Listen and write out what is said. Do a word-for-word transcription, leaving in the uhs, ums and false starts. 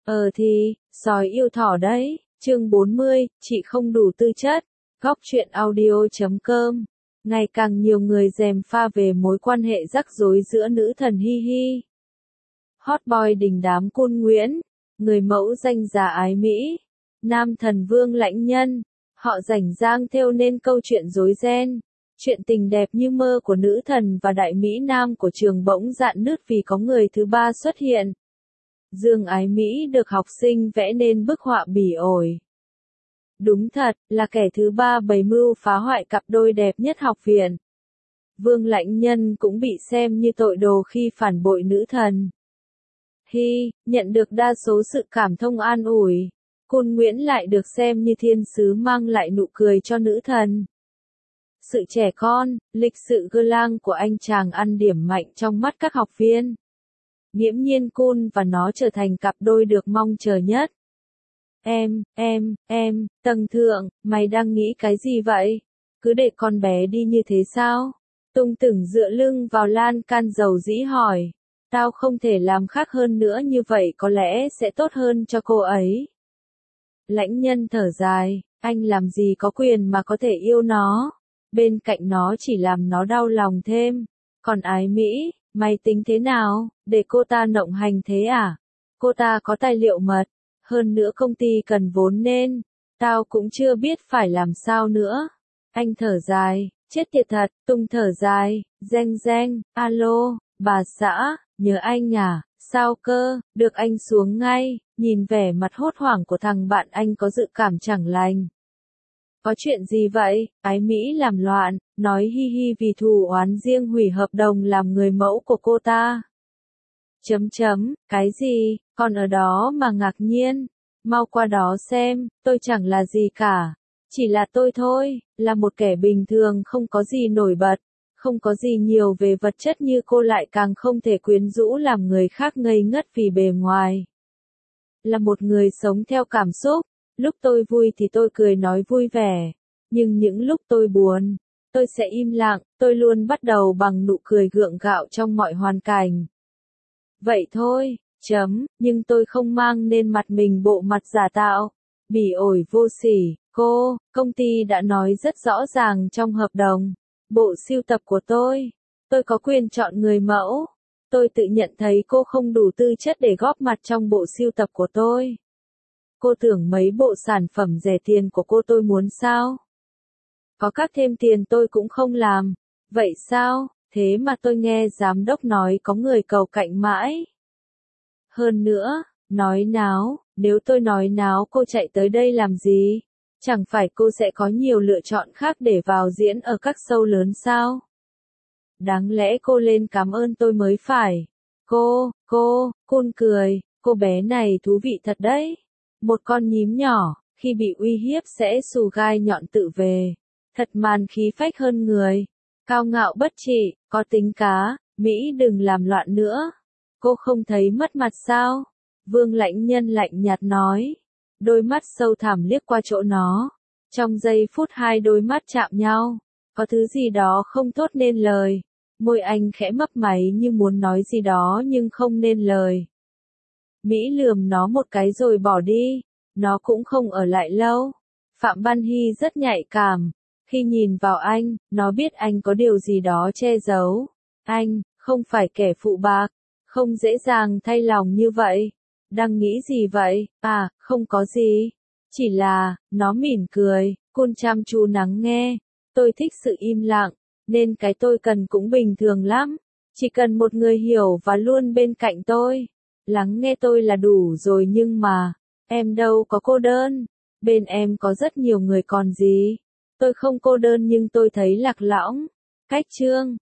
Ờ thì, sói yêu thỏ đấy, chương bốn mươi, chị không đủ tư chất. Góc truyện audio chấm com. Ngày càng nhiều người gièm pha về mối quan hệ rắc rối giữa nữ thần Hi Hi. Hot boy đình đám Côn Nguyễn, người mẫu danh giá ái Mỹ, nam thần Vương Lãnh Nhân, họ rảnh rang thêu nên câu chuyện rối ren. Chuyện tình đẹp như mơ của nữ thần và đại Mỹ Nam của trường bỗng rạn nứt vì có người thứ ba xuất hiện. Dương Ái Mỹ được học sinh vẽ nên bức họa bỉ ổi. Đúng thật, là kẻ thứ ba bày mưu phá hoại cặp đôi đẹp nhất học viện. Vương Lãnh Nhân cũng bị xem như tội đồ khi phản bội nữ thần. Hi, nhận được đa số sự cảm thông an ủi. Côn Nguyễn lại được xem như thiên sứ mang lại nụ cười cho nữ thần. Sự trẻ con, lịch sự gơ lang của anh chàng ăn điểm mạnh trong mắt các học viên. Nghiễm nhiên Côn và nó trở thành cặp đôi được mong chờ nhất. Em, em, em, Tầng Thượng, mày đang nghĩ cái gì vậy? Cứ để con bé đi như thế sao? Tung Tửng dựa lưng vào lan can dầu dĩ hỏi. Tao không thể làm khác hơn nữa, như vậy có lẽ sẽ tốt hơn cho cô ấy. Lãnh Nhân thở dài, anh làm gì có quyền mà có thể yêu nó. Bên cạnh nó chỉ làm nó đau lòng thêm. Còn Ái Mỹ, mày tính thế nào, để cô ta nộng hành thế à? Cô ta có tài liệu mật, hơn nữa công ty cần vốn nên, tao cũng chưa biết phải làm sao nữa. Anh thở dài, chết tiệt thật. Tung thở dài, reng reng, alo, bà xã, nhớ anh à, sao cơ, được anh xuống ngay, nhìn vẻ mặt hốt hoảng của thằng bạn anh có dự cảm chẳng lành. Có chuyện gì vậy? Ái Mỹ làm loạn, nói Hi Hi vì thù oán riêng hủy hợp đồng làm người mẫu của cô ta. Chấm chấm, cái gì, còn ở đó mà ngạc nhiên, mau qua đó xem, tôi chẳng là gì cả. Chỉ là tôi thôi, là một kẻ bình thường không có gì nổi bật, không có gì nhiều về vật chất như cô, lại càng không thể quyến rũ làm người khác ngây ngất vì bề ngoài. Là một người sống theo cảm xúc. Lúc tôi vui thì tôi cười nói vui vẻ, nhưng những lúc tôi buồn, tôi sẽ im lặng, tôi luôn bắt đầu bằng nụ cười gượng gạo trong mọi hoàn cảnh. Vậy thôi, chấm, nhưng tôi không mang nên mặt mình bộ mặt giả tạo, bỉ ổi vô sỉ. Cô, công ty đã nói rất rõ ràng trong hợp đồng, bộ sưu tập của tôi, tôi có quyền chọn người mẫu. Tôi tự nhận thấy cô không đủ tư chất để góp mặt trong bộ sưu tập của tôi. Cô tưởng mấy bộ sản phẩm rẻ tiền của cô tôi muốn sao? Có cắt thêm tiền tôi cũng không làm. Vậy sao? Thế mà tôi nghe giám đốc nói có người cầu cạnh mãi. Hơn nữa, nói náo, nếu tôi nói náo cô chạy tới đây làm gì? Chẳng phải cô sẽ có nhiều lựa chọn khác để vào diễn ở các show lớn sao? Đáng lẽ cô lên cảm ơn tôi mới phải. Cô, cô, Côn cười, cô bé này thú vị thật đấy. Một con nhím nhỏ, khi bị uy hiếp sẽ xù gai nhọn tự về. Thật màn khí phách hơn người. Cao ngạo bất trị, có tính cá, Mỹ đừng làm loạn nữa. Cô không thấy mất mặt sao? Vương Lãnh Nhân lạnh nhạt nói. Đôi mắt sâu thẳm liếc qua chỗ nó. Trong giây phút hai đôi mắt chạm nhau, có thứ gì đó không thốt nên lời. Môi anh khẽ mấp máy như muốn nói gì đó nhưng không nên lời. Mỹ lườm nó một cái rồi bỏ đi, nó cũng không ở lại lâu. Phạm Ban Hy rất nhạy cảm, khi nhìn vào anh, nó biết anh có điều gì đó che giấu. Anh, không phải kẻ phụ bạc, không dễ dàng thay lòng như vậy. Đang nghĩ gì vậy? À, không có gì. Chỉ là, nó mỉm cười, Côn chăm chú lắng nghe. Tôi thích sự im lặng, nên cái tôi cần cũng bình thường lắm. Chỉ cần một người hiểu và luôn bên cạnh tôi. Lắng nghe tôi là đủ rồi, nhưng mà, em đâu có cô đơn. Bên em có rất nhiều người còn gì. Tôi không cô đơn nhưng tôi thấy lạc lõng. Cách chương.